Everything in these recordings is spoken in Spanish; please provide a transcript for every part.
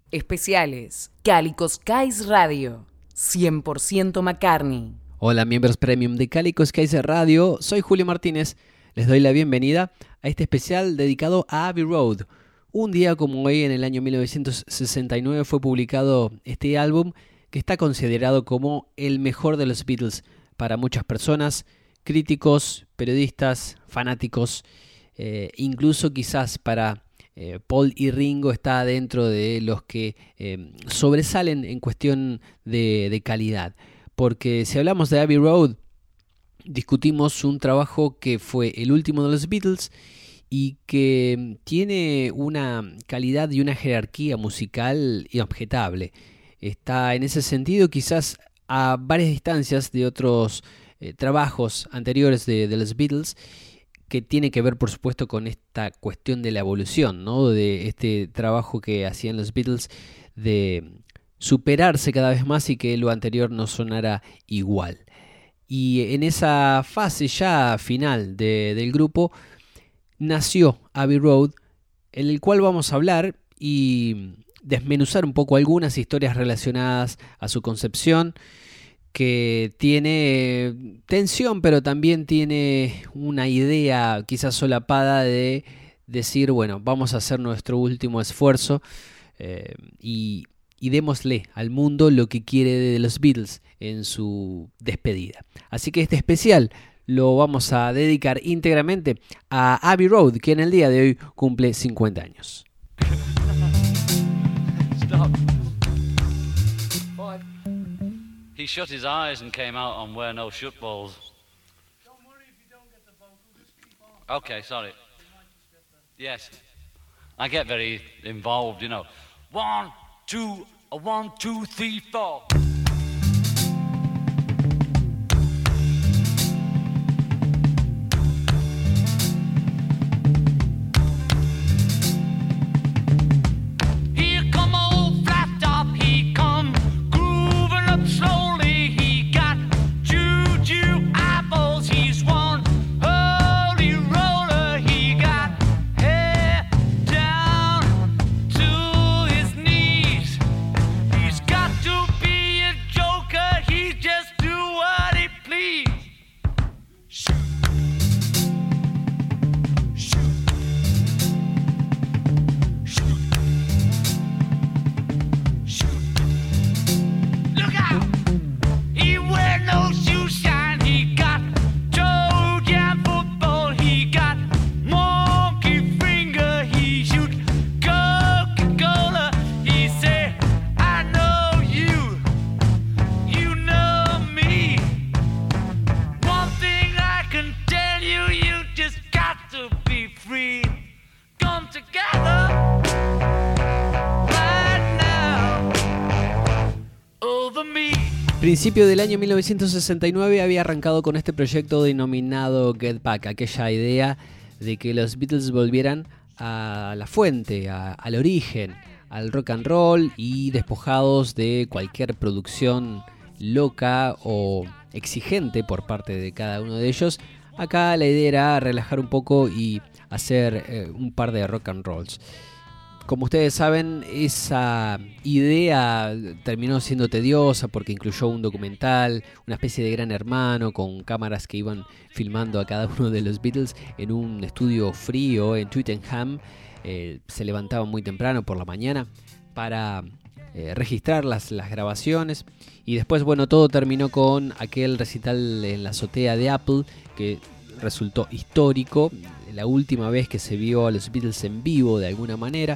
Especiales Calico Skies Radio 100% McCartney. Hola miembros premium de Calico Skies Radio, soy Julio Martínez. Les doy la bienvenida a este especial dedicado a Abbey Road. Un día como hoy, en el año 1969, fue publicado este álbum que está considerado como el mejor de los Beatles para muchas personas, críticos, periodistas, fanáticos, incluso quizás para Paul y Ringo está dentro de los que sobresalen en cuestión de calidad. Porque si hablamos de Abbey Road, discutimos un trabajo que fue el último de los Beatles y que tiene una calidad y una jerarquía musical inobjetable. Está en ese sentido quizás a varias distancias de otros trabajos anteriores de los Beatles, que tiene que ver por supuesto con esta cuestión de la evolución, ¿no? De este trabajo que hacían los Beatles de superarse cada vez más y que lo anterior no sonara igual. Y en esa fase ya final del grupo nació Abbey Road, en el cual vamos a hablar y desmenuzar un poco algunas historias relacionadas a su concepción, que tiene tensión, pero también tiene una idea quizás solapada de decir, bueno, vamos a hacer nuestro último esfuerzo y démosle al mundo lo que quiere de los Beatles en su despedida. Así que este especial lo vamos a dedicar íntegramente a Abbey Road, que en el día de hoy cumple 50 años. Stop. He shut his eyes and came out on Where No Shut Balls. Don't worry if you don't get the vocals, just keep on. Okay, sorry. Yes. I get very involved, you know. 1, 2, 1, 2, 3, 4. Principio del año 1969 había arrancado con este proyecto denominado Get Back, aquella idea de que los Beatles volvieran a la fuente, al origen, al rock and roll, y despojados de cualquier producción loca o exigente por parte de cada uno de ellos. Acá la idea era relajar un poco y hacer un par de rock and rolls. Como ustedes saben, esa idea terminó siendo tediosa porque incluyó un documental, una especie de Gran Hermano con cámaras que iban filmando a cada uno de los Beatles en un estudio frío en Twickenham. Se levantaban muy temprano por la mañana para registrar las grabaciones, y después, bueno, todo terminó con aquel recital en la azotea de Apple que resultó histórico, la última vez que se vio a los Beatles en vivo de alguna manera,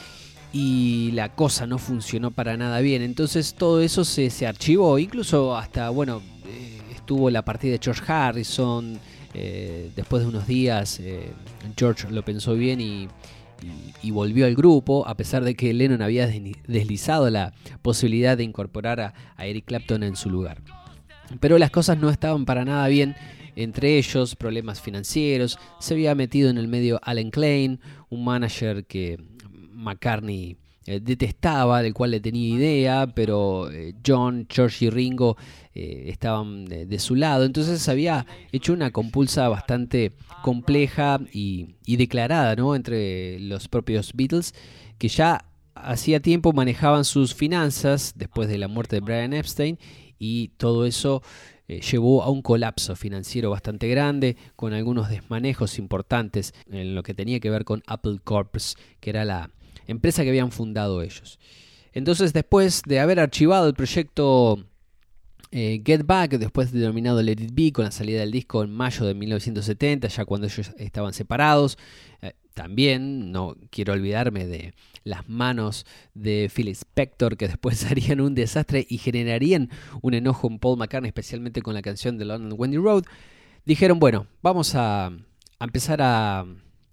y la cosa no funcionó para nada bien. Entonces todo eso se archivó, incluso hasta, bueno, estuvo la partida de George Harrison. Después de unos días George lo pensó bien y volvió al grupo, a pesar de que Lennon había deslizado la posibilidad de incorporar a Eric Clapton en su lugar. Pero las cosas no estaban para nada bien entre ellos, problemas financieros. Se había metido en el medio Alan Klein, un manager que McCartney detestaba, del cual le tenía idea, pero John, George y Ringo estaban de su lado. Entonces había hecho una compulsa bastante compleja y declarada, ¿no?, entre los propios Beatles, que ya hacía tiempo manejaban sus finanzas después de la muerte de Brian Epstein y todo eso llevó a un colapso financiero bastante grande, con algunos desmanejos importantes en lo que tenía que ver con Apple Corp., que era la empresa que habían fundado ellos. Entonces, después de haber archivado el proyecto Get Back, después denominado Let It Be, con la salida del disco en mayo de 1970, ya cuando ellos estaban separados, también no quiero olvidarme de las manos de Phil Spector, que después harían un desastre y generarían un enojo en Paul McCartney, especialmente con la canción de London Wendy Road. Dijeron, bueno, vamos a empezar a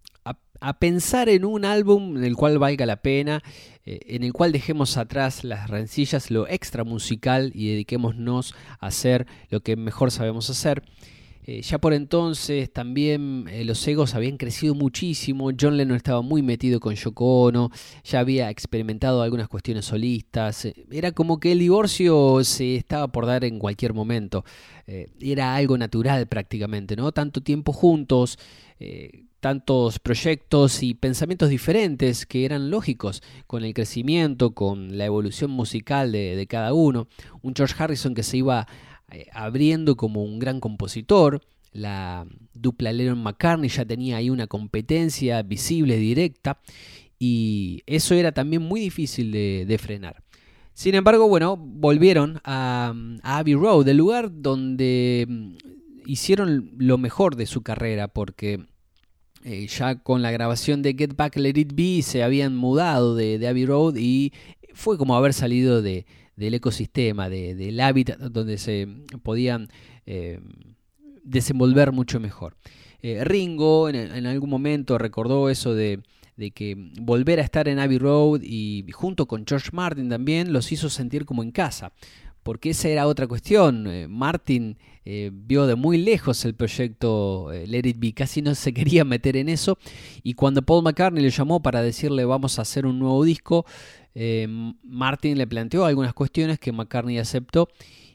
pensar en un álbum en el cual valga la pena, en el cual dejemos atrás las rencillas, lo extra musical, y dediquémonos a hacer lo que mejor sabemos hacer. Ya por entonces también los egos habían crecido muchísimo. John Lennon estaba muy metido con Yoko Ono, ya había experimentado algunas cuestiones solistas. Era como que el divorcio se estaba por dar en cualquier momento. Era algo natural prácticamente, ¿no? Tanto tiempo juntos, tantos proyectos y pensamientos diferentes que eran lógicos con el crecimiento, con la evolución musical de cada uno. Un George Harrison que se iba abriendo como un gran compositor. La dupla Lennon-McCartney ya tenía ahí una competencia visible, directa, y eso era también muy difícil de frenar. Sin embargo, bueno, volvieron a Abbey Road, el lugar donde hicieron lo mejor de su carrera, porque ya con la grabación de Get Back, Let It Be se habían mudado de Abbey Road y fue como haber salido del ecosistema, del hábitat donde se podían desenvolver mucho mejor. Ringo en algún momento recordó eso de que volver a estar en Abbey Road, y junto con George Martin también los hizo sentir como en casa, porque esa era otra cuestión. Martin vio de muy lejos el proyecto Let It Be, casi no se quería meter en eso, y cuando Paul McCartney le llamó para decirle vamos a hacer un nuevo disco, Martin le planteó algunas cuestiones que McCartney aceptó,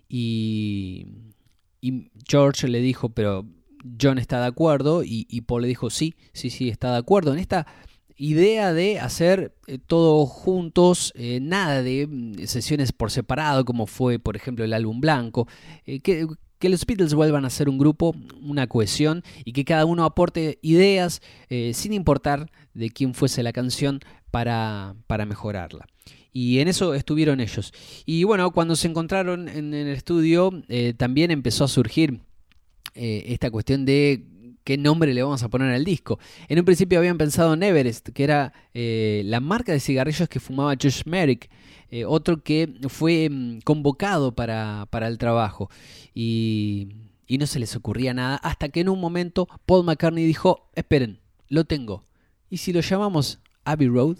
y George le dijo, pero John está de acuerdo, y Paul le dijo sí, está de acuerdo en esta idea de hacer todo juntos, nada de sesiones por separado como fue por ejemplo el álbum blanco, que los Beatles vuelvan a ser un grupo, una cohesión, y que cada uno aporte ideas sin importar de quién fuese la canción para mejorarla. Y en eso estuvieron ellos. Y bueno, cuando se encontraron en el estudio, también empezó a surgir esta cuestión de qué nombre le vamos a poner al disco. En un principio habían pensado en Everest, que era la marca de cigarrillos que fumaba Josh Merrick, otro que fue convocado para el trabajo. Y no se les ocurría nada, hasta que en un momento Paul McCartney dijo, esperen, lo tengo. ¿Y si lo llamamos Abbey Road?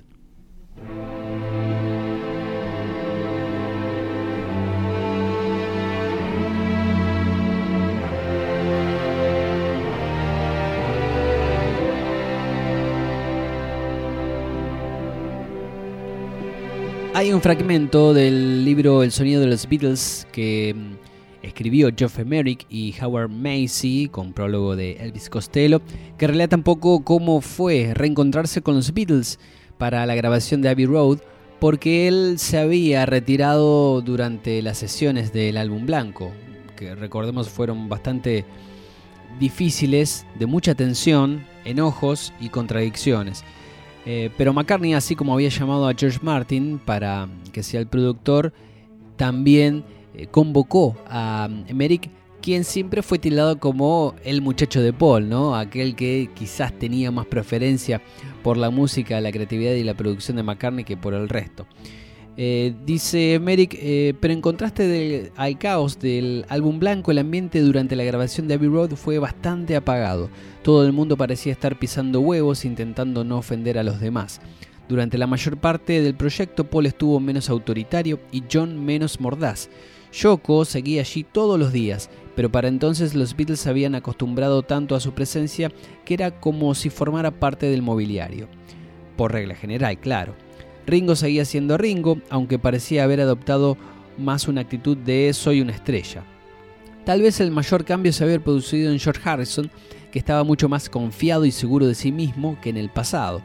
Hay un fragmento del libro El sonido de los Beatles que escribió Geoff Emerick y Howard Macy, con prólogo de Elvis Costello, que relata un poco cómo fue reencontrarse con los Beatles para la grabación de Abbey Road, porque él se había retirado durante las sesiones del álbum blanco, que recordemos fueron bastante difíciles, de mucha tensión, enojos y contradicciones. Pero McCartney, así como había llamado a George Martin para que sea el productor, también convocó a Emerick, quien siempre fue tildado como el muchacho de Paul, ¿no? Aquel que quizás tenía más preferencia por la música, la creatividad y la producción de McCartney que por el resto. Dice Emerick, pero en contraste al caos del álbum blanco, el ambiente durante la grabación de Abbey Road fue bastante apagado. Todo el mundo parecía estar pisando huevos, intentando no ofender a los demás. Durante la mayor parte del proyecto, Paul estuvo menos autoritario y John menos mordaz. Yoko seguía allí todos los días, pero para entonces los Beatles se habían acostumbrado tanto a su presencia que era como si formara parte del mobiliario. Por regla general, claro. Ringo seguía siendo Ringo, aunque parecía haber adoptado más una actitud de soy una estrella. Tal vez el mayor cambio se había producido en George Harrison, que estaba mucho más confiado y seguro de sí mismo que en el pasado.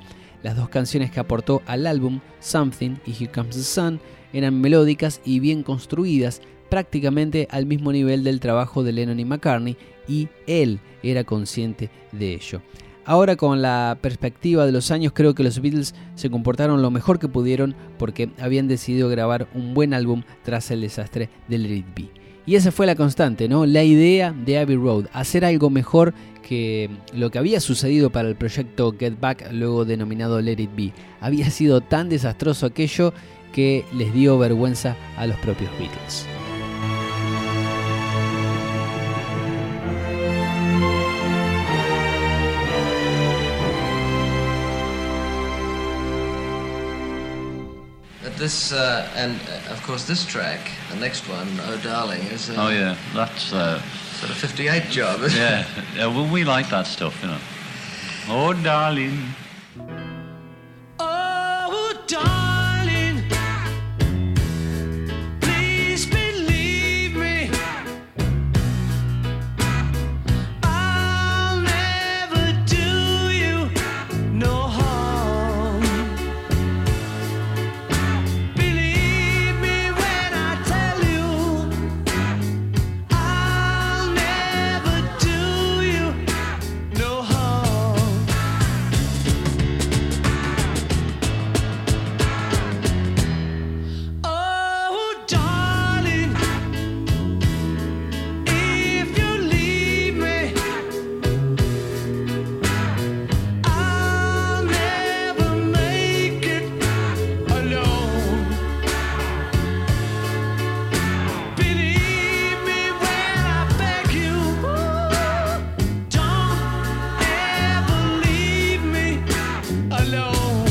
Las dos canciones que aportó al álbum, Something y Here Comes the Sun, eran melódicas y bien construidas, prácticamente al mismo nivel del trabajo de Lennon y McCartney, y él era consciente de ello. Ahora, con la perspectiva de los años, creo que los Beatles se comportaron lo mejor que pudieron porque habían decidido grabar un buen álbum tras el desastre de Let It Be. Y esa fue la constante, ¿no? La idea de Abbey Road, hacer algo mejor que lo que había sucedido para el proyecto Get Back, luego denominado Let It Be. Había sido tan desastroso aquello que les dio vergüenza a los propios Beatles. This and of course this track, the next one, "Oh Darling," is Oh yeah, that's sort of 58 job. yeah. Well, we like that stuff, you know. Oh darling. Oh, darling, please believe me. I'll never do you no harm. Believe me when I tell you, I'll never do you no harm. Oh, darling, if you leave me, I'll never make it alone. Believe me when I beg you, don't ever leave me alone.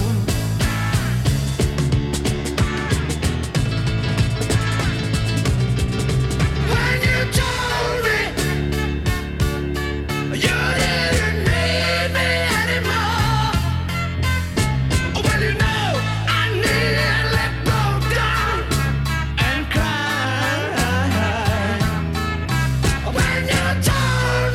When you told me you didn't need me anymore, well, you know I nearly broke down and cried. When you told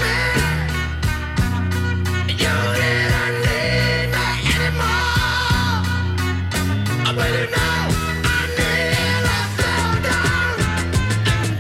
me you didn't need me anymore, well, you know I nearly broke down and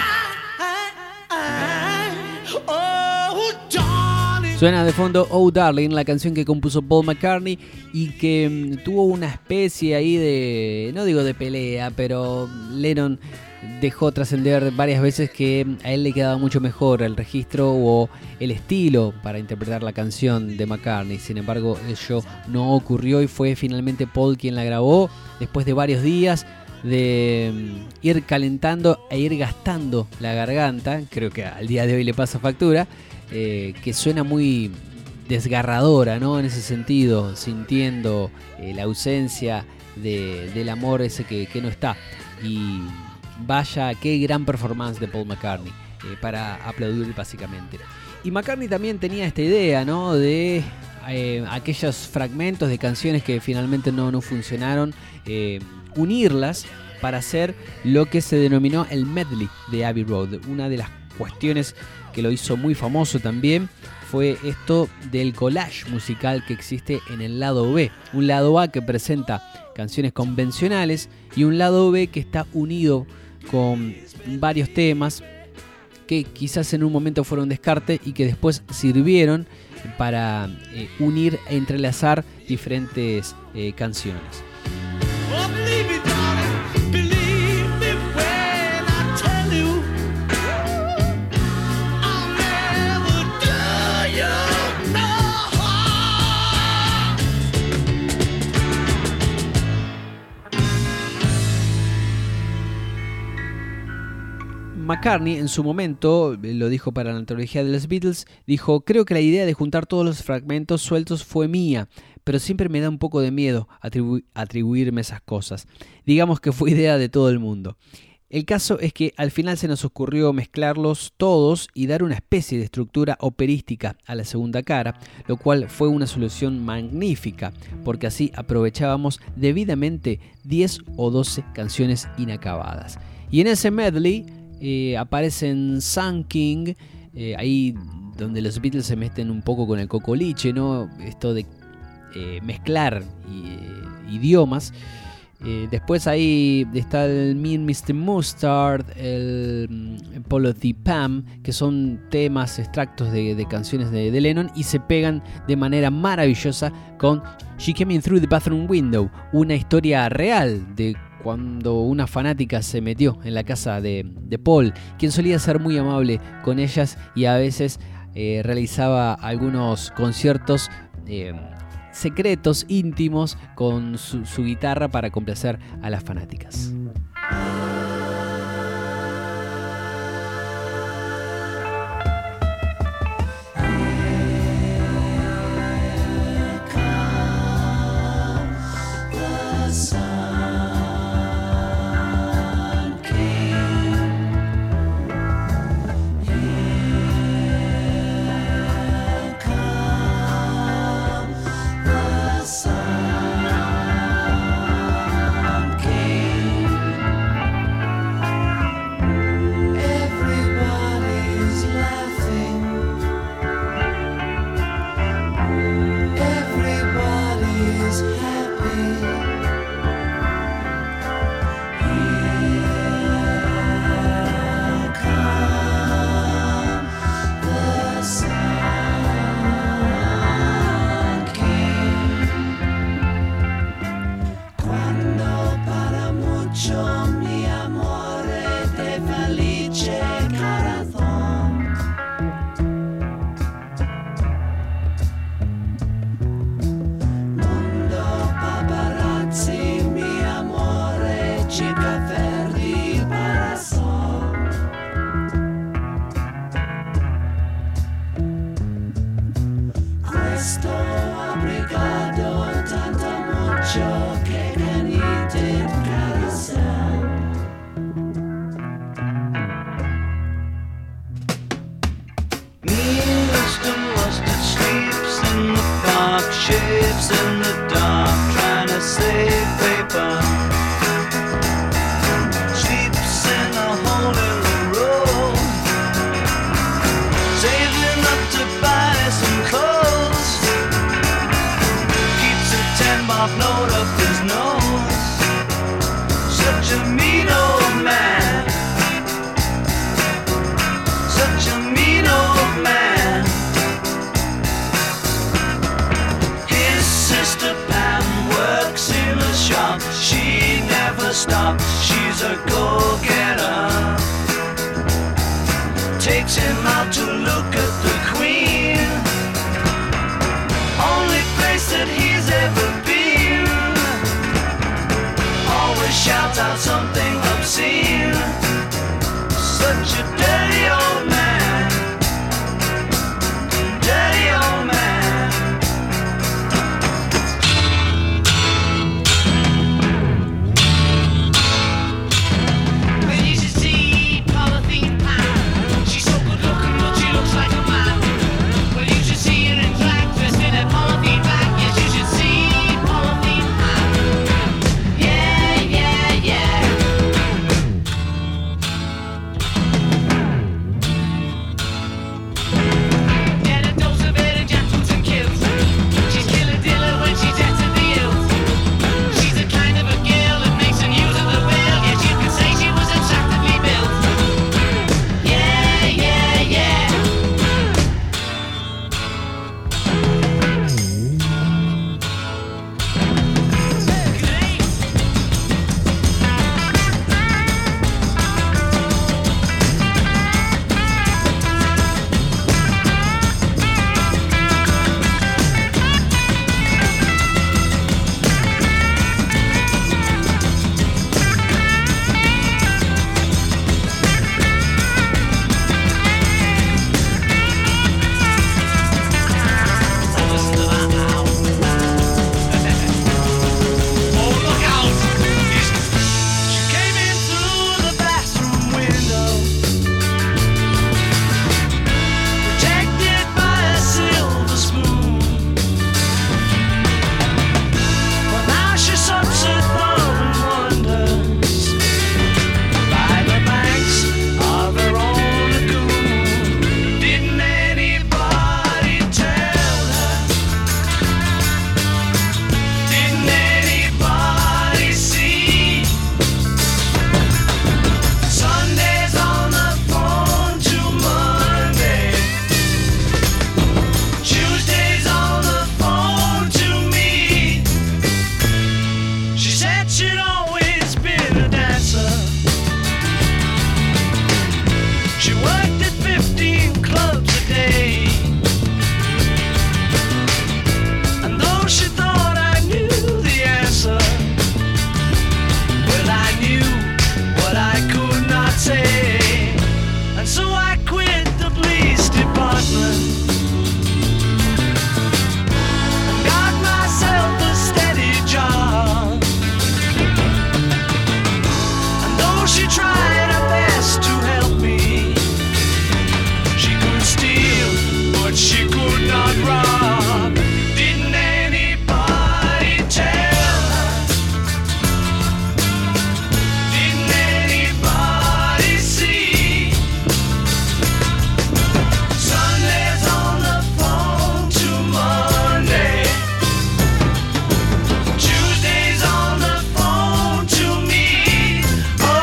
died. Oh, darling. Suena de fondo Oh Darling, la canción que compuso Paul McCartney y que tuvo una especie ahí de, no digo de pelea, pero Lennon dejó trascender varias veces que a él le quedaba mucho mejor el registro o el estilo para interpretar la canción de McCartney. Sin embargo, ello no ocurrió y fue finalmente Paul quien la grabó después de varios días de ir calentando e ir gastando la garganta. Creo que al día de hoy le pasa factura, que suena muy desgarradora, ¿no? En ese sentido, sintiendo la ausencia del amor ese que no está. Y vaya, qué gran performance de Paul McCartney, para aplaudir básicamente. Y McCartney también tenía esta idea, ¿no? De aquellos fragmentos de canciones que finalmente no funcionaron, unirlas para hacer lo que se denominó el medley de Abbey Road. Una de las cuestiones que lo hizo muy famoso también fue esto del collage musical que existe en el lado B. Un lado A que presenta canciones convencionales y un lado B que está unido con varios temas que quizás en un momento fueron descarte y que después sirvieron para unir e entrelazar diferentes canciones. Oh, believe me, darling, believe me when I tell you, I'll never do you no harm. McCartney en su momento, lo dijo para la antología de los Beatles, dijo: creo que la idea de juntar todos los fragmentos sueltos fue mía, pero siempre me da un poco de miedo atribuirme esas cosas. Digamos que fue idea de todo el mundo. El caso es que al final se nos ocurrió mezclarlos todos y dar una especie de estructura operística a la segunda cara, lo cual fue una solución magnífica, porque así aprovechábamos debidamente 10 o 12 canciones inacabadas. Y en ese medley aparecen Sun King, ahí donde los Beatles se meten un poco con el cocoliche, ¿no? Esto de mezclar idiomas. Después ahí está el Me and Mr. Mustard, el Polo the Pam, que son temas extractos de canciones de Lennon y se pegan de manera maravillosa con She Came In Through the Bathroom Window, una historia real de cuando una fanática se metió en la casa de Paul, quien solía ser muy amable con ellas y a veces realizaba algunos conciertos secretos, íntimos, con su guitarra para complacer a las fanáticas. Yeah, yeah, yeah. she tried her best to help me. She could steal, but she could not rob. Didn't anybody tell her? Didn't anybody see? Sunday's on the phone to Monday. Tuesday's on the phone to me. Oh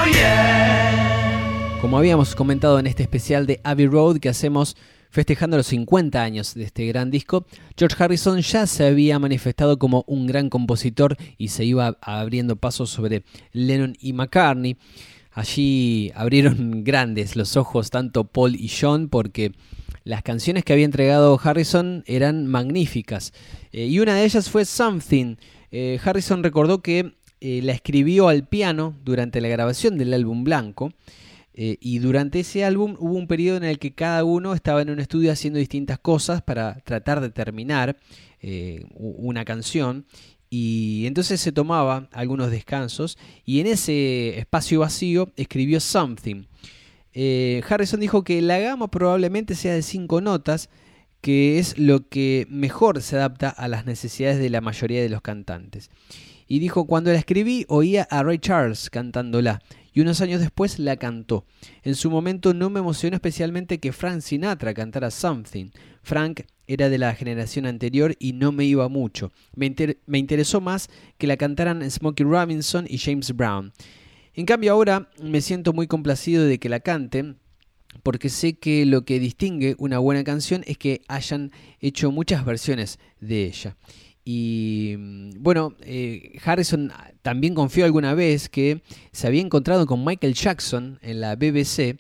yeah. Como habíamos comentado en este especial de Abbey Road que hacemos festejando los 50 años de este gran disco, George Harrison ya se había manifestado como un gran compositor y se iba abriendo pasos sobre Lennon y McCartney. Allí abrieron grandes los ojos tanto Paul y John porque las canciones que había entregado Harrison eran magníficas. Y una de ellas fue Something. Harrison recordó que la escribió al piano durante la grabación del álbum blanco. Y durante ese álbum hubo un periodo en el que cada uno estaba en un estudio haciendo distintas cosas para tratar de terminar una canción. Y entonces se tomaba algunos descansos y en ese espacio vacío escribió Something. Harrison dijo que la gama probablemente sea de 5 notas, que es lo que mejor se adapta a las necesidades de la mayoría de los cantantes. Y dijo, cuando la escribí oía a Ray Charles cantándola y unos años después la cantó. En su momento no me emocionó especialmente que Frank Sinatra cantara Something. Frank era de la generación anterior y no me iba mucho. Me interesó más que la cantaran Smokey Robinson y James Brown. En cambio ahora me siento muy complacido de que la canten, porque sé que lo que distingue una buena canción es que hayan hecho muchas versiones de ella. Y bueno, Harrison también confió alguna vez que se había encontrado con Michael Jackson en la BBC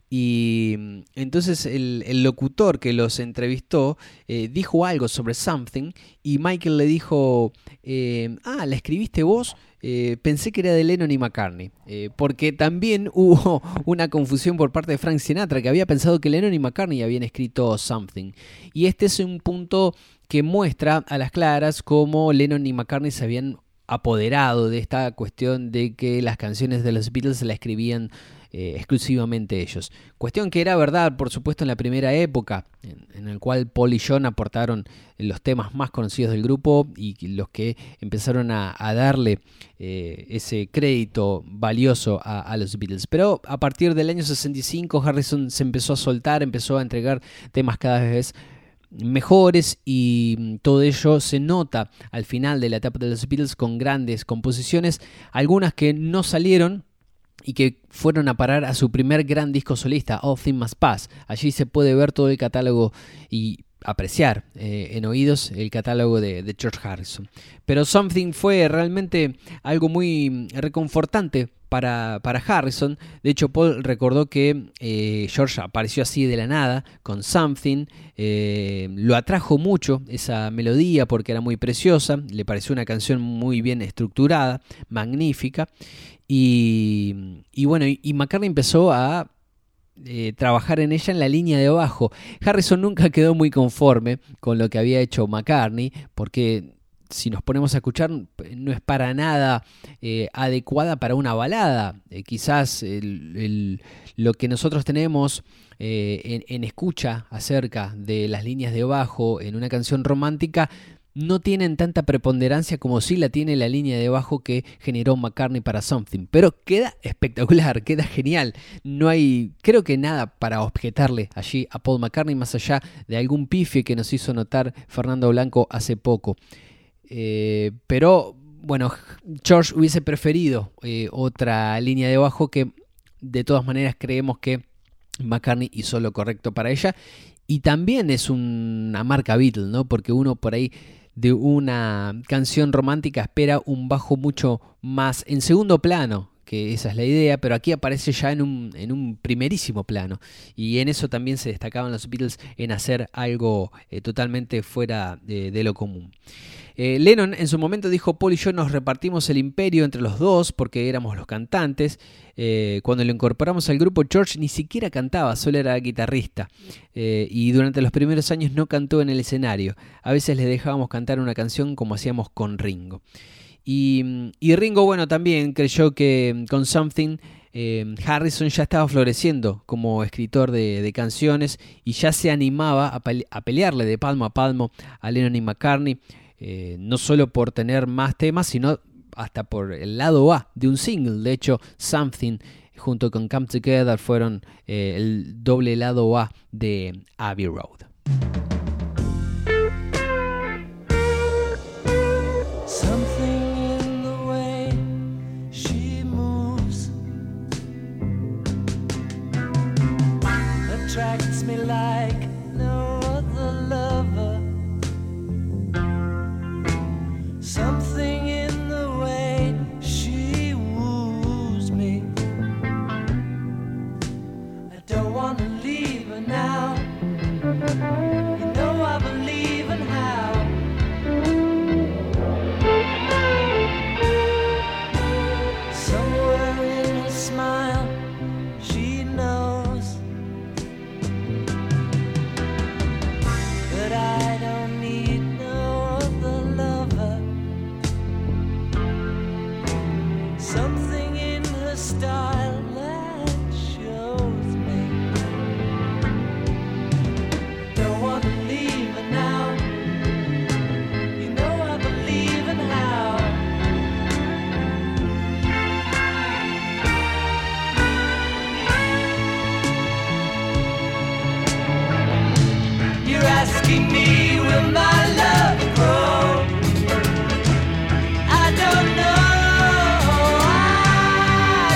y entonces el locutor que los entrevistó dijo algo sobre Something y Michael le dijo, ¿la escribiste vos? Pensé que era de Lennon y McCartney, porque también hubo una confusión por parte de Frank Sinatra, que había pensado que Lennon y McCartney habían escrito Something. Y este es un punto que muestra a las claras cómo Lennon y McCartney se habían apoderado de esta cuestión de que las canciones de los Beatles la escribían exclusivamente ellos. Cuestión que era verdad, por supuesto, en la primera época, en el cual Paul y John aportaron los temas más conocidos del grupo y los que empezaron a darle ese crédito valioso a los Beatles. Pero a partir del año 65 Harrison se empezó a soltar, empezó a entregar temas cada vez mejores y todo ello se nota al final de la etapa de los Beatles con grandes composiciones, algunas que no salieron y que fueron a parar a su primer gran disco solista, All Things Must Pass. Allí se puede ver todo el catálogo y apreciar en oídos el catálogo de George Harrison. Pero Something fue realmente algo muy reconfortante para Harrison. De hecho, Paul recordó que George apareció así de la nada con Something. Lo atrajo mucho esa melodía porque era muy preciosa. Le pareció una canción muy bien estructurada, magnífica. Y bueno, y McCartney empezó a trabajar en ella en la línea de bajo. Harrison nunca quedó muy conforme con lo que había hecho McCartney, porque si nos ponemos a escuchar no es para nada adecuada para una balada. Quizás lo que nosotros tenemos en escucha acerca de las líneas de bajo en una canción romántica no tienen tanta preponderancia como sí la tiene la línea de bajo que generó McCartney para Something. Pero queda espectacular, queda genial. No hay, creo que nada para objetarle allí a Paul McCartney más allá de algún pifie que nos hizo notar Fernando Blanco hace poco. Pero bueno, George hubiese preferido otra línea de bajo que de todas maneras creemos que McCartney hizo lo correcto para ella. Y también es una marca Beatle, ¿no? Porque uno por ahí de una canción romántica espera un bajo mucho más en segundo plano, que esa es la idea, pero aquí aparece ya en un primerísimo plano. Y en eso también se destacaban los Beatles, en hacer algo totalmente fuera de lo común. Lennon en su momento dijo: Paul y yo nos repartimos el imperio entre los dos porque éramos los cantantes. Cuando lo incorporamos al grupo, George ni siquiera cantaba, solo era guitarrista. Y durante los primeros años no cantó en el escenario. A veces le dejábamos cantar una canción como hacíamos con Ringo. Y Ringo, bueno, también creyó que con Something Harrison ya estaba floreciendo como escritor de canciones y ya se animaba a pelearle de palmo a palmo a Lennon y McCartney, no solo por tener más temas, sino hasta por el lado A de un single. De hecho, Something junto con Come Together fueron el doble lado A de Abbey Road. Attracts me like no other lover. Something in the way she woos me. I don't want to leave her now. You know I believe in how. Somewhere in her smile she knows that I don't need no other lover. Something in her style that shows me. Don't want to leave her now. You know I believe in how. You're asking me, will my love grow? I don't know, I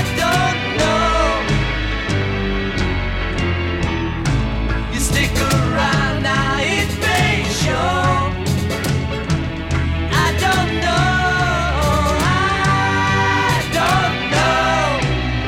don't know. You stick around now, it may show. I don't know, I don't know.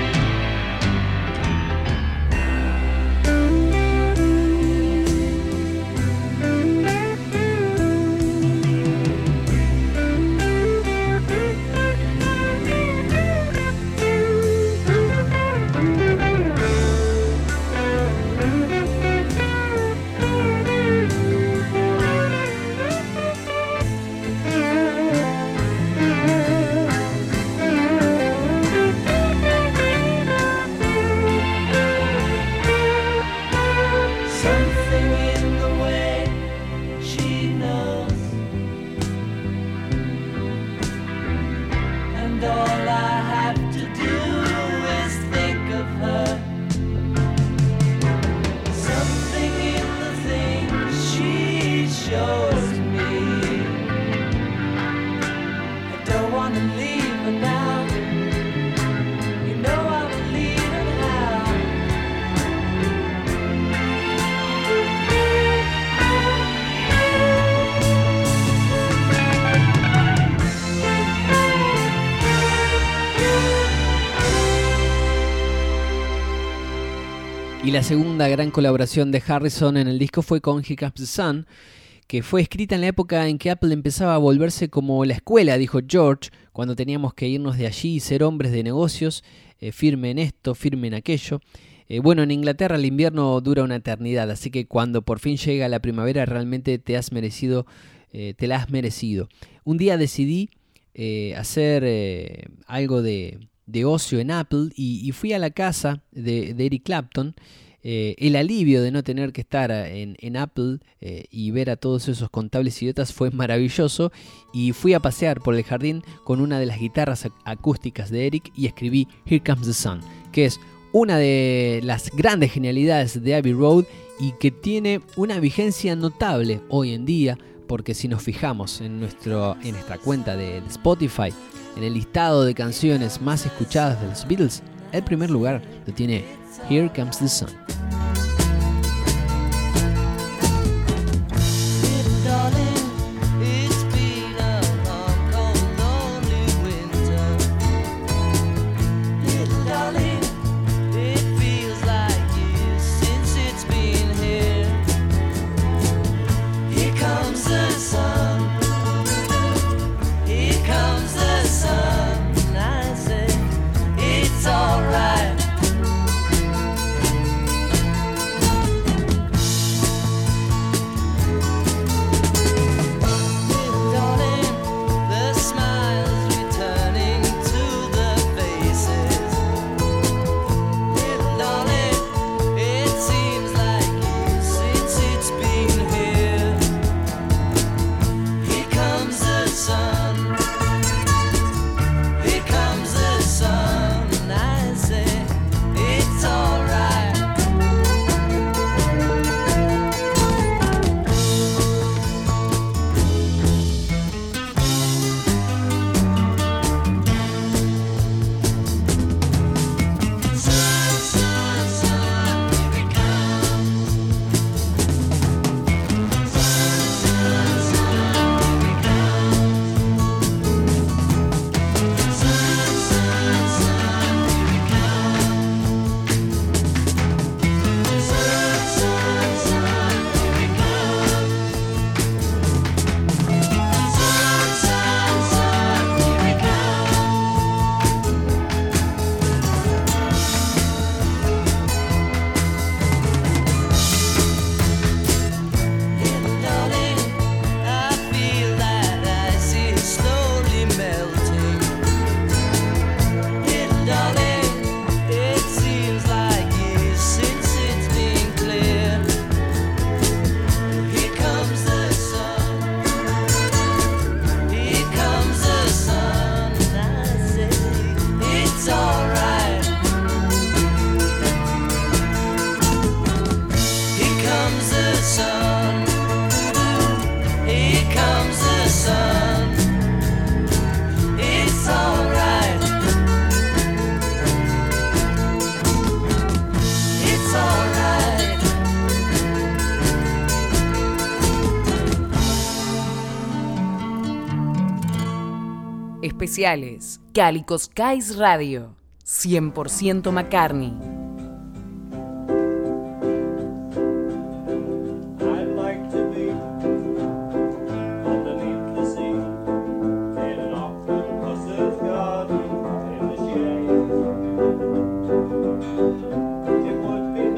Something in the way she knows, and all I have to do is think of her. Something in the things she shows me. I don't want to leave her now. You know I believe in how. Y la segunda gran colaboración de Harrison en el disco fue con Here Comes the Sun, que fue escrita en la época en que Apple empezaba a volverse como la escuela, dijo George, cuando teníamos que irnos de allí y ser hombres de negocios, firme en esto, firme en aquello. Bueno, en Inglaterra el invierno dura una eternidad, así que cuando por fin llega la primavera realmente te la has merecido. Un día decidí hacer algo de ocio en Apple y fui a la casa de Eric Clapton. El alivio de no tener que estar en Apple y ver a todos esos contables idiotas fue maravilloso, y fui a pasear por el jardín con una de las guitarras acústicas de Eric y escribí Here Comes the Sun, que es una de las grandes genialidades de Abbey Road y que tiene una vigencia notable hoy en día, porque si nos fijamos en nuestra cuenta de Spotify, en el listado de canciones más escuchadas de los Beatles, el primer lugar lo tiene Here Comes the Sun. Alright. Especiales Cálico Skies Radio, 100% McCartney. I'd like to be underneath the sea in an octopus's garden in the shade. It would be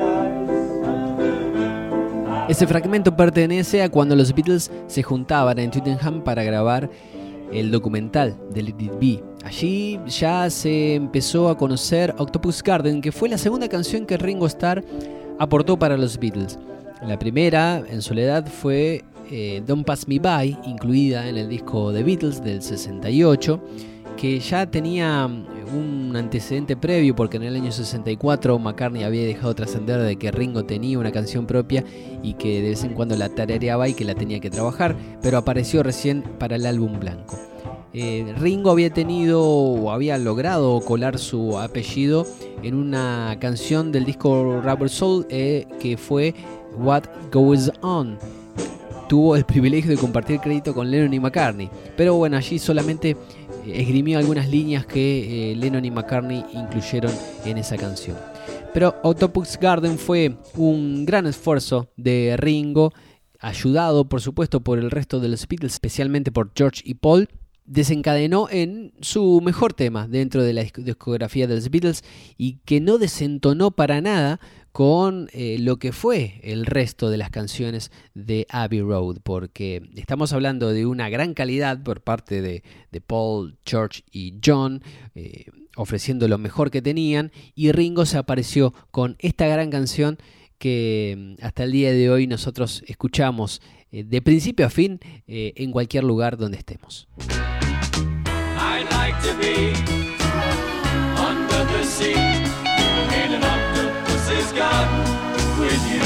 nice. Ese fragmento pertenece a cuando los Beatles se juntaban en Twickenham para grabar el documental de Let It Be. Allí ya se empezó a conocer Octopus Garden, que fue la segunda canción que Ringo Starr aportó para los Beatles. La primera, en soledad, fue Don't Pass Me By, incluida en el disco The Beatles del 68, que ya tenía un antecedente previo, porque en el año 64 McCartney había dejado trascender de que Ringo tenía una canción propia y que de vez en cuando la tarareaba y que la tenía que trabajar, pero apareció recién para el álbum blanco. Ringo había logrado colar su apellido en una canción del disco Rubber Soul, que fue What Goes On. Tuvo el privilegio de compartir crédito con Lennon y McCartney, pero bueno, allí solamente esgrimió algunas líneas que Lennon y McCartney incluyeron en esa canción. Pero Octopus Garden fue un gran esfuerzo de Ringo, ayudado por supuesto por el resto de los Beatles, especialmente por George y Paul. Desencadenó en su mejor tema dentro de la discografía de los Beatles y que no desentonó para nada con lo que fue el resto de las canciones de Abbey Road, porque estamos hablando de una gran calidad por parte de Paul, George y John, ofreciendo lo mejor que tenían, y Ringo se apareció con esta gran canción que hasta el día de hoy nosotros escuchamos de principio a fin en cualquier lugar donde estemos. I'd like to be under the sea in an octopus's garden with you.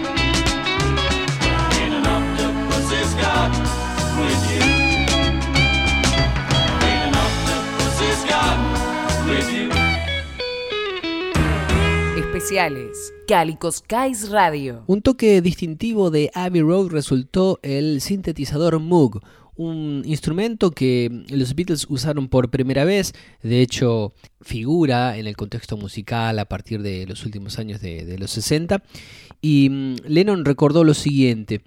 In an octopus's garden with you. In an octopus's garden with you. Especiales Cálico Skies Radio. Un toque distintivo de Abbey Road resultó el sintetizador Moog, un instrumento que los Beatles usaron por primera vez. De hecho, figura en el contexto musical a partir de los últimos años de los 60. Y Lennon recordó lo siguiente: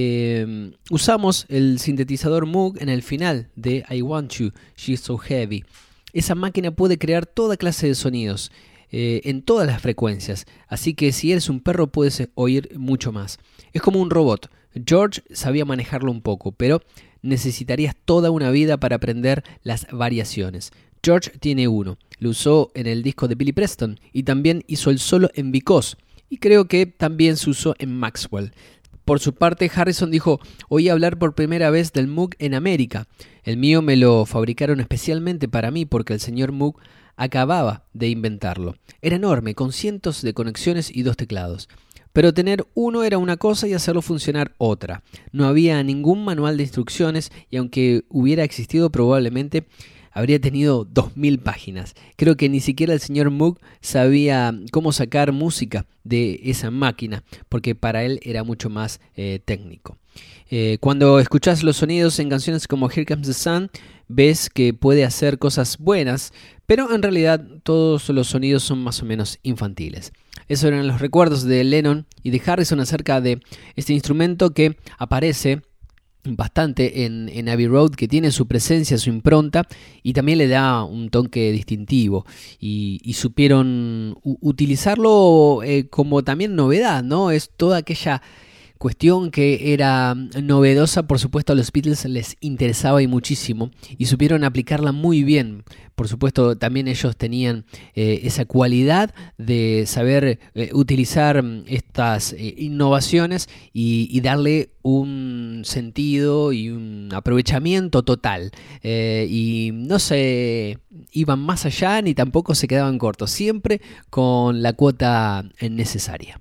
usamos el sintetizador Moog en el final de I Want You, She's So Heavy. Esa máquina puede crear toda clase de sonidos en todas las frecuencias, así que si eres un perro puedes oír mucho más. Es como un robot. George sabía manejarlo un poco, pero necesitarías toda una vida para aprender las variaciones. George tiene uno, lo usó en el disco de Billy Preston y también hizo el solo en Because, y creo que también se usó en Maxwell. Por su parte, Harrison dijo: oí hablar por primera vez del Moog en América. El mío me lo fabricaron especialmente para mí porque el señor Moog acababa de inventarlo. Era enorme, con cientos de conexiones y 2 teclados. Pero tener uno era una cosa y hacerlo funcionar otra. No había ningún manual de instrucciones y aunque hubiera existido probablemente habría tenido 2000 páginas. Creo que ni siquiera el señor Moog sabía cómo sacar música de esa máquina, porque para él era mucho más técnico. Cuando escuchas los sonidos en canciones como Here Comes the Sun, ves que puede hacer cosas buenas, pero en realidad todos los sonidos son más o menos infantiles. Esos eran los recuerdos de Lennon y de Harrison acerca de este instrumento que aparece bastante en Abbey Road, que tiene su presencia, su impronta y también le da un toque distintivo y supieron utilizarlo como también novedad, ¿no? Es toda aquella cuestión que era novedosa, por supuesto a los Beatles les interesaba y muchísimo y supieron aplicarla muy bien. Por supuesto también ellos tenían esa cualidad de saber utilizar estas innovaciones y darle un sentido y un aprovechamiento total, y no se iban más allá ni tampoco se quedaban cortos, siempre con la cuota necesaria.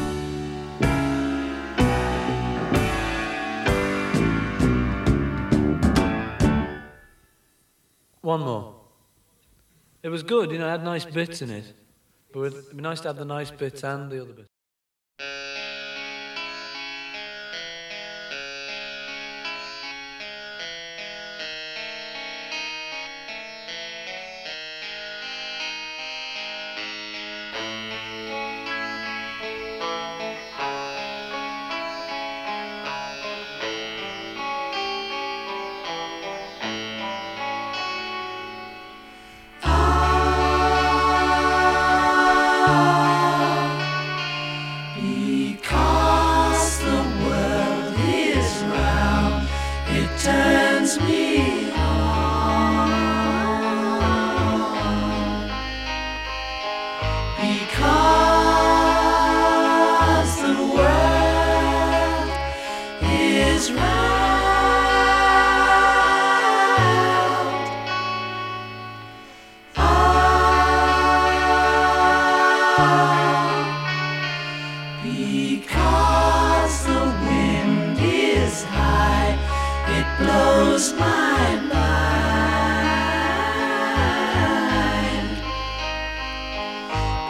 One more. It was good, you know, it had nice bits in it. But it'd be nice to have the nice bits and the other bits.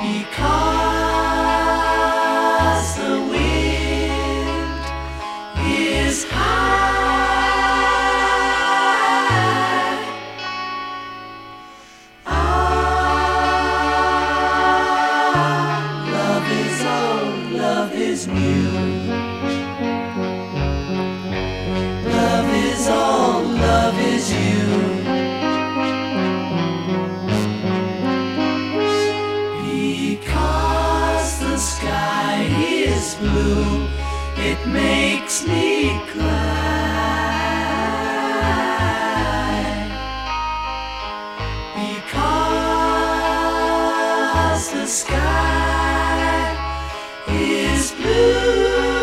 because the wind is high. Love is old, love is new. Love is all, love is you. Because the sky is blue, it makes me cry. Because the sky is blue.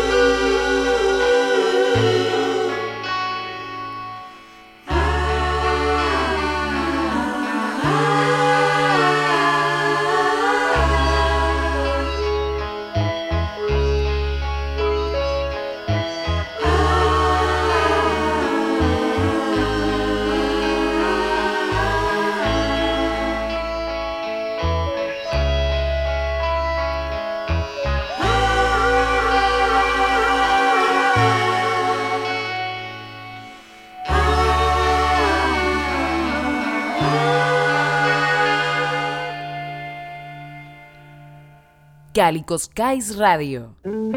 Calico Skies Radio.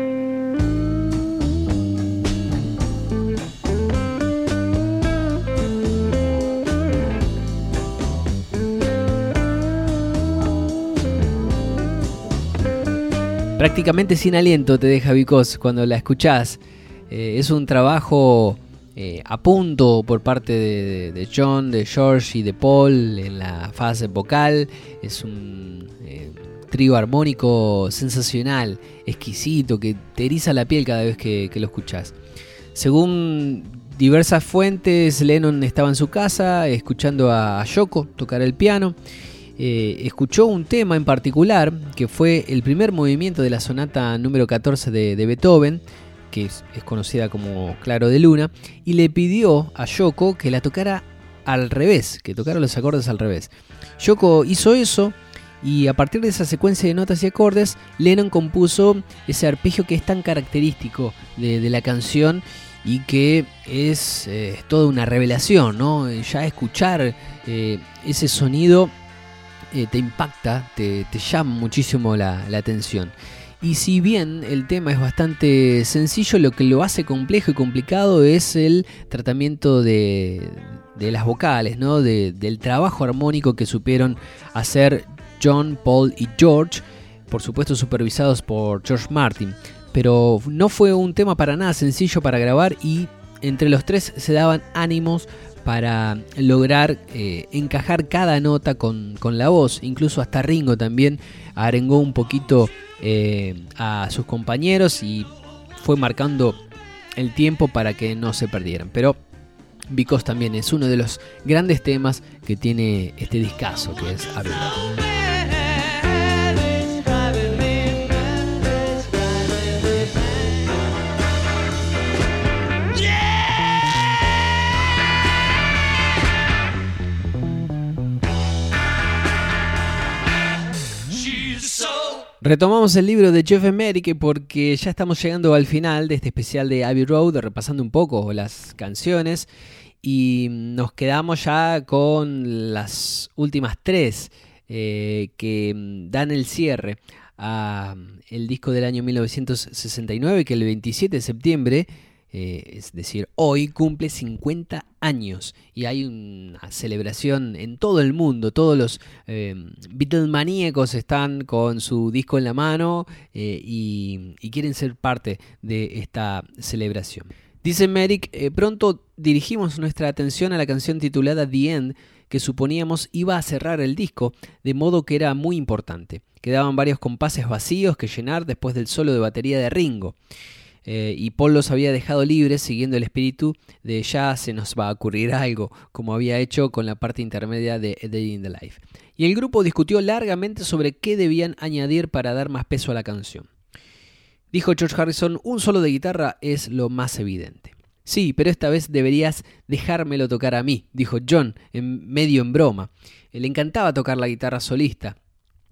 Prácticamente sin aliento te deja Because cuando la escuchás. Es un trabajo a punto por parte de John, de George y de Paul en la fase vocal. Es un trío armónico sensacional, exquisito, que te eriza la piel cada vez que lo escuchás. Según diversas fuentes, Lennon estaba en su casa escuchando a Yoko tocar el piano. Escuchó un tema en particular que fue el primer movimiento de la sonata número 14 de Beethoven, que es conocida como Claro de Luna, y le pidió a Yoko que la tocara al revés, que tocara los acordes al revés. Yoko hizo eso y a partir de esa secuencia de notas y acordes, Lennon compuso ese arpegio que es tan característico de la canción y que es toda una revelación, ¿no? Ya escuchar ese sonido te impacta, te llama muchísimo la atención. Y si bien el tema es bastante sencillo, lo que lo hace complejo y complicado es el tratamiento de las vocales, ¿no? Del trabajo armónico que supieron hacer John, Paul y George, por supuesto supervisados por George Martin. Pero no fue un tema para nada sencillo para grabar y entre los tres se daban ánimos para lograr encajar cada nota con la voz. Incluso hasta Ringo también arengó un poquito a sus compañeros y fue marcando el tiempo para que no se perdieran. Pero Because también es uno de los grandes temas que tiene este discazo que es Abbey Road. Retomamos el libro de Jeff Emerick porque ya estamos llegando al final de este especial de Abbey Road, repasando un poco las canciones y nos quedamos ya con las últimas tres que dan el cierre a el disco del año 1969 que el 27 de septiembre, es decir, hoy cumple 50 años y hay una celebración en todo el mundo. Todos los Beatlemaníacos están con su disco en la mano y quieren ser parte de esta celebración. Dice Merrick, pronto dirigimos nuestra atención a la canción titulada The End, que suponíamos iba a cerrar el disco, de modo que era muy importante. Quedaban varios compases vacíos que llenar después del solo de batería de Ringo. Y Paul los había dejado libres siguiendo el espíritu de ya se nos va a ocurrir algo, como había hecho con la parte intermedia de A Day in the Life. Y el grupo discutió largamente sobre qué debían añadir para dar más peso a la canción. Dijo George Harrison, un solo de guitarra es lo más evidente. Sí, pero esta vez deberías dejármelo tocar a mí, dijo John, medio en broma. Le encantaba tocar la guitarra solista.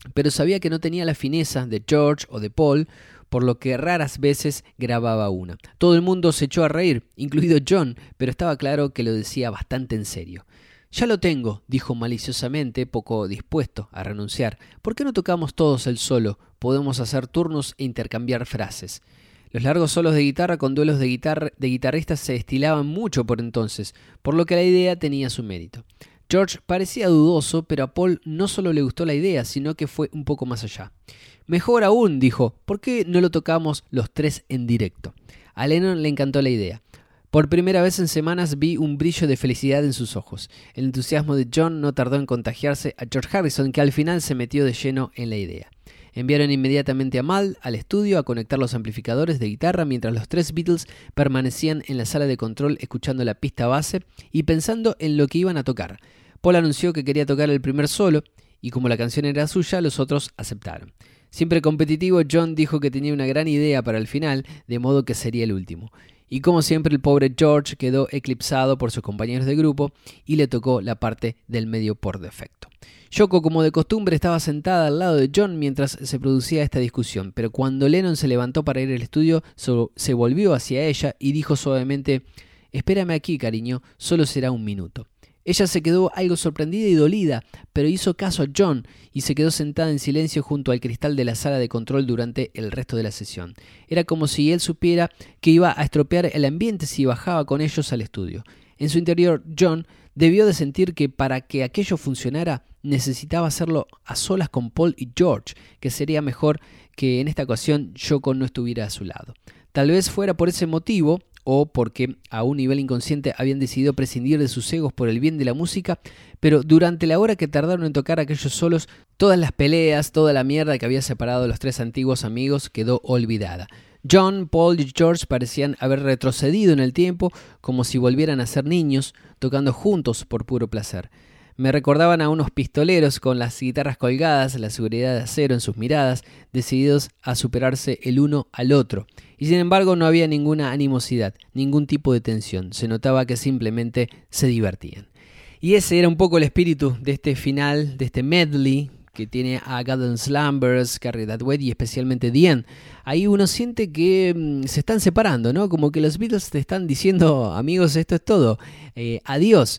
pero sabía que no tenía la fineza de George o de Paul, por lo que raras veces grababa una. Todo el mundo se echó a reír, incluido John, pero estaba claro que lo decía bastante en serio. «Ya lo tengo», dijo maliciosamente, poco dispuesto a renunciar. «¿Por qué no tocamos todos el solo? Podemos hacer turnos e intercambiar frases». Los largos solos de guitarra con duelos de guitarristas se estilaban mucho por entonces, por lo que la idea tenía su mérito. George parecía dudoso, pero a Paul no solo le gustó la idea, sino que fue un poco más allá. «Mejor aún», dijo, «¿por qué no lo tocamos los tres en directo?» A Lennon le encantó la idea. Por primera vez en semanas vi un brillo de felicidad en sus ojos. El entusiasmo de John no tardó en contagiarse a George Harrison, que al final se metió de lleno en la idea. Enviaron inmediatamente a Mal al estudio a conectar los amplificadores de guitarra mientras los tres Beatles permanecían en la sala de control escuchando la pista base y pensando en lo que iban a tocar. Paul anunció que quería tocar el primer solo y como la canción era suya, los otros aceptaron. Siempre competitivo, John dijo que tenía una gran idea para el final, de modo que sería el último. Y como siempre, el pobre George quedó eclipsado por sus compañeros de grupo y le tocó la parte del medio por defecto. Yoko, como de costumbre, estaba sentada al lado de John mientras se producía esta discusión, pero cuando Lennon se levantó para ir al estudio, se volvió hacia ella y dijo suavemente: «Espérame aquí, cariño, solo será un minuto». Ella se quedó algo sorprendida y dolida, pero hizo caso a John y se quedó sentada en silencio junto al cristal de la sala de control durante el resto de la sesión. Era como si él supiera que iba a estropear el ambiente si bajaba con ellos al estudio. En su interior, John debió de sentir que para que aquello funcionara necesitaba hacerlo a solas con Paul y George, que sería mejor que en esta ocasión Yoko no estuviera a su lado. Tal vez fuera por ese motivo, o porque a un nivel inconsciente habían decidido prescindir de sus egos por el bien de la música, pero durante la hora que tardaron en tocar aquellos solos, todas las peleas, toda la mierda que había separado a los tres antiguos amigos quedó olvidada. John, Paul y George parecían haber retrocedido en el tiempo, como si volvieran a ser niños, tocando juntos por puro placer. Me recordaban a unos pistoleros con las guitarras colgadas, la seguridad de acero en sus miradas, decididos a superarse el uno al otro. Y sin embargo no había ninguna animosidad, ningún tipo de tensión. Se notaba que simplemente se divertían. Y ese era un poco el espíritu de este final, de este medley que tiene a Golden Slumbers, Carry That Weight y especialmente The End. Ahí uno siente que se están separando, ¿no? Como que los Beatles te están diciendo: amigos, esto es todo, adiós.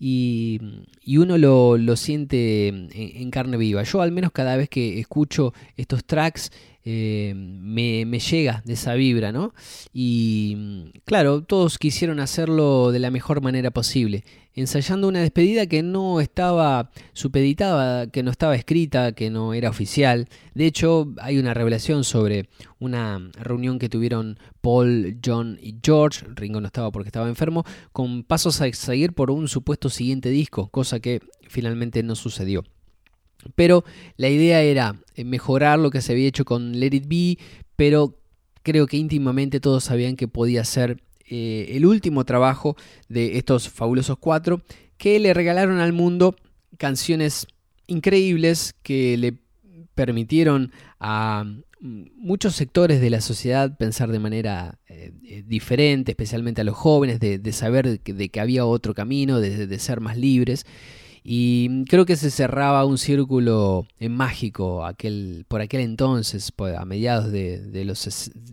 Y uno lo siente en carne viva. Yo al menos cada vez que escucho estos tracks me llega de esa vibra, ¿no? Y claro, todos quisieron hacerlo de la mejor manera posible, ensayando una despedida que no estaba supeditada, que no estaba escrita, que no era oficial. De hecho, hay una revelación sobre una reunión que tuvieron Paul, John y George. Ringo no estaba porque estaba enfermo, con pasos a seguir por un supuesto siguiente disco, cosa que finalmente no sucedió. Pero la idea era mejorar lo que se había hecho con Let It Be, pero creo que íntimamente todos sabían que podía ser el último trabajo de estos fabulosos cuatro, que le regalaron al mundo canciones increíbles que le permitieron a muchos sectores de la sociedad pensar de manera diferente, especialmente a los jóvenes, de saber de que había otro camino, de ser más libres. Y creo que se cerraba un círculo mágico por aquel entonces, a mediados de los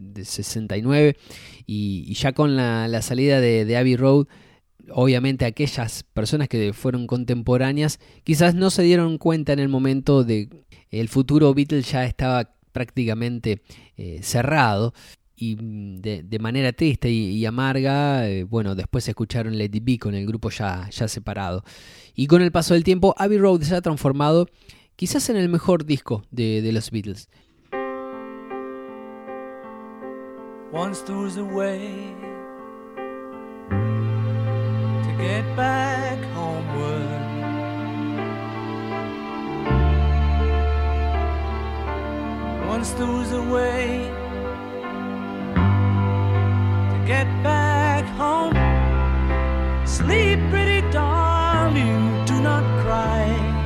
69, y ya con la salida de Abbey Road, obviamente aquellas personas que fueron contemporáneas quizás no se dieron cuenta en el momento de el futuro Beatles ya estaba prácticamente cerrado. Y de manera triste y amarga, bueno, después escucharon Let It Be con el grupo ya separado. Y con el paso del tiempo, Abbey Road se ha transformado quizás en el mejor disco de los Beatles. Once there was a way to get back homeward. Once there was a way get back home. Sleep, pretty darling, do not cry,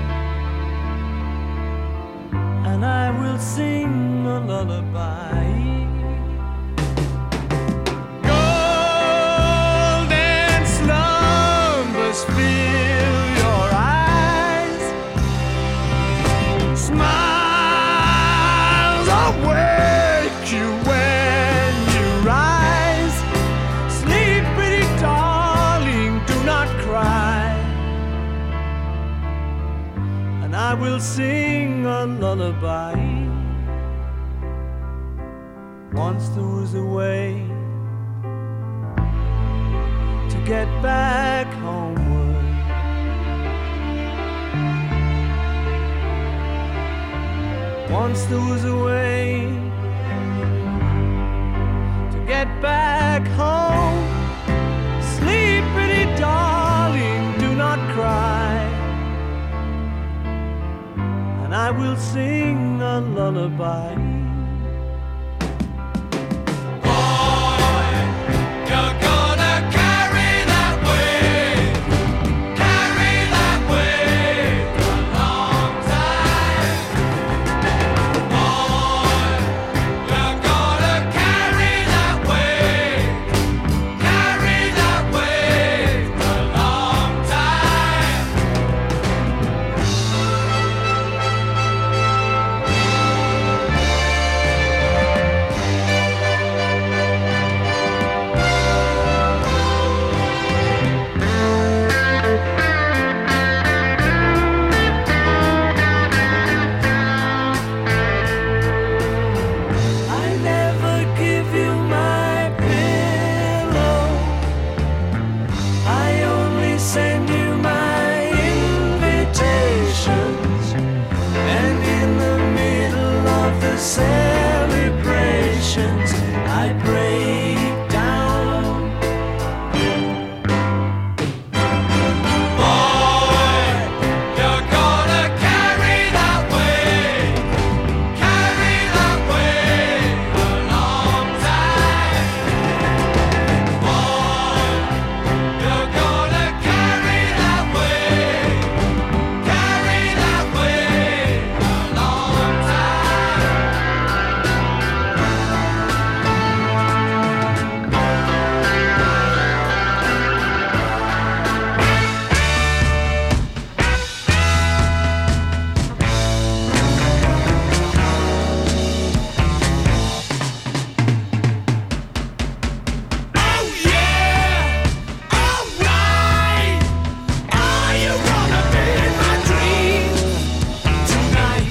and I will sing a lullaby. Golden slumbers fill your eyes. Smile. I will sing a lullaby. Once there was a way to get back homeward. Once there was a way to get back home. Sleep, pretty darling, do not cry, and I will sing a lullaby. Celebrations, I break down. Boy, you're gonna carry that weight a long time. Boy, you're gonna carry that weight a long time. Oh yeah, alright. Are you gonna be in my dreams tonight?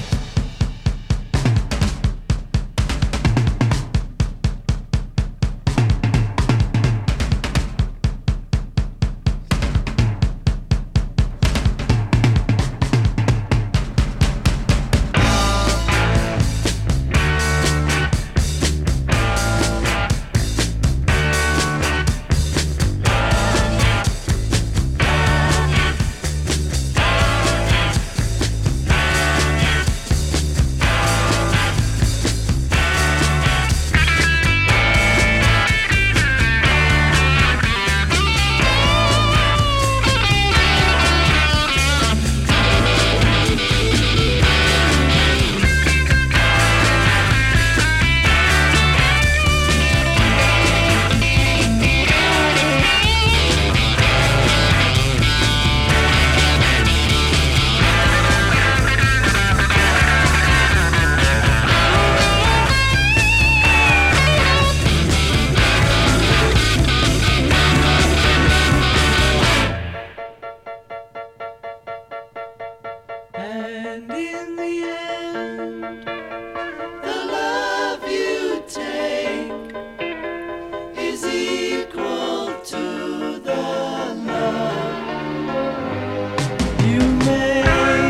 And in the end, the love you take is equal to the love you make.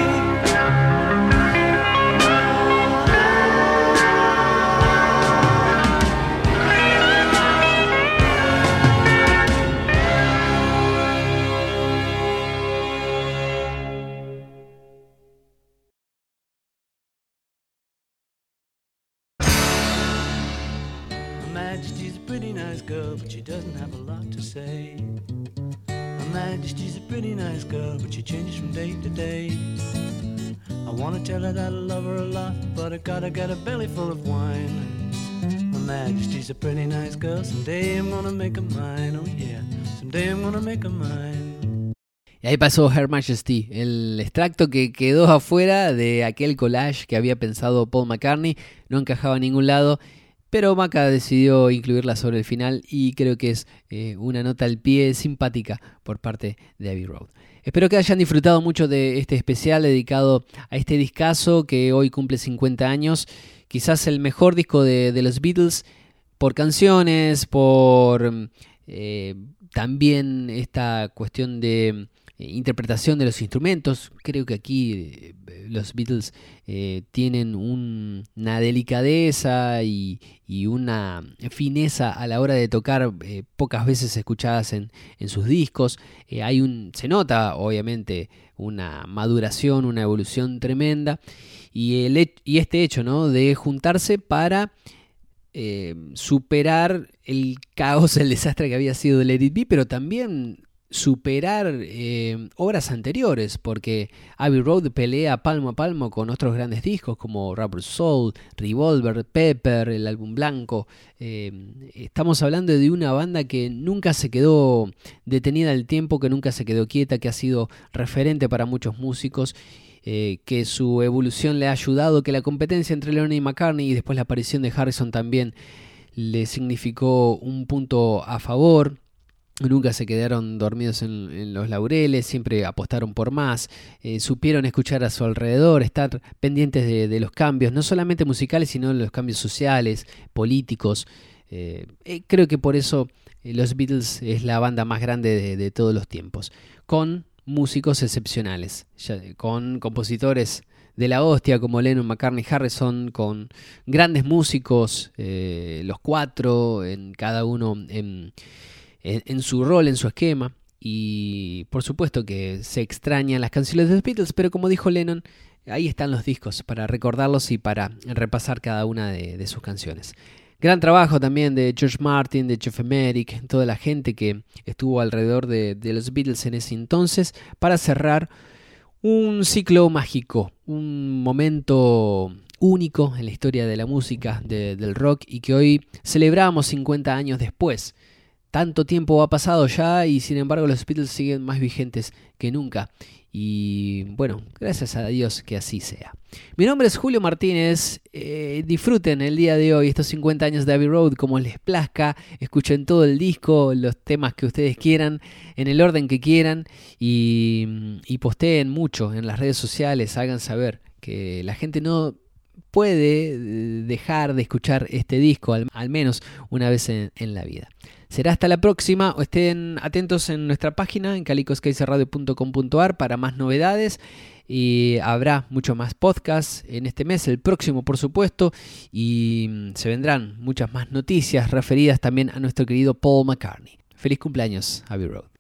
Her Majesty's a pretty nice girl, but she doesn't have a lot to say. Her Majesty's a pretty nice girl, but she changes from day to day. I wanna tell her that I love her a lot, but I gotta get a belly full of wine. Her Majesty's a pretty nice girl, someday I'm gonna make her mine, oh yeah, someday I'm gonna make her mine. Y ahí pasó Her Majesty, el extracto que quedó afuera de aquel collage que había pensado Paul McCartney, no encajaba en ningún lado. pero Maca decidió incluirla sobre el final y creo que es una nota al pie simpática por parte de Abbey Road. Espero que hayan disfrutado mucho de este especial dedicado a este discazo que hoy cumple 50 años. Quizás el mejor disco de los Beatles por canciones, por también esta cuestión de interpretación de los instrumentos. Creo que aquí los Beatles tienen una delicadeza y una fineza a la hora de tocar pocas veces escuchadas en sus discos. Se nota obviamente una maduración, una evolución tremenda y este hecho, ¿no?, de juntarse para superar el caos, el desastre que había sido Let It Be, pero también superar obras anteriores, porque Abbey Road pelea palmo a palmo con otros grandes discos como Rubber Soul, Revolver, Pepper, el álbum blanco. Estamos hablando de una banda que nunca se quedó detenida el tiempo, que nunca se quedó quieta, que ha sido referente para muchos músicos, que su evolución le ha ayudado, que la competencia entre Lennon y McCartney y después la aparición de Harrison también le significó un punto a favor. Nunca se quedaron dormidos en los laureles, siempre apostaron por más, supieron escuchar a su alrededor, estar pendientes de los cambios, no solamente musicales, sino los cambios sociales, políticos. Creo que por eso los Beatles es la banda más grande de todos los tiempos, con músicos excepcionales, con compositores de la hostia como Lennon, McCartney, Harrison, con grandes músicos, los cuatro, en cada uno en su rol, en su esquema, y por supuesto que se extrañan las canciones de los Beatles, pero como dijo Lennon, ahí están los discos para recordarlos y para repasar cada una de sus canciones. Gran trabajo también de George Martin, de Jeff Emerick, toda la gente que estuvo alrededor de los Beatles en ese entonces, para cerrar un ciclo mágico, un momento único en la historia de la música, del rock, y que hoy celebramos 50 años después. Tanto tiempo ha pasado ya y sin embargo los Beatles siguen más vigentes que nunca. Y bueno, gracias a Dios que así sea. Mi nombre es Julio Martínez. Disfruten el día de hoy estos 50 años de Abbey Road como les plazca. Escuchen todo el disco, los temas que ustedes quieran, en el orden que quieran. Y posteen mucho en las redes sociales. Hagan saber que la gente no puede dejar de escuchar este disco al menos una vez en la vida. Será hasta la próxima. Estén atentos en nuestra página en calicoscaizerradio.com.ar para más novedades, y habrá mucho más podcasts en este mes, el próximo por supuesto, y se vendrán muchas más noticias referidas también a nuestro querido Paul McCartney. Feliz cumpleaños, Abbey Road.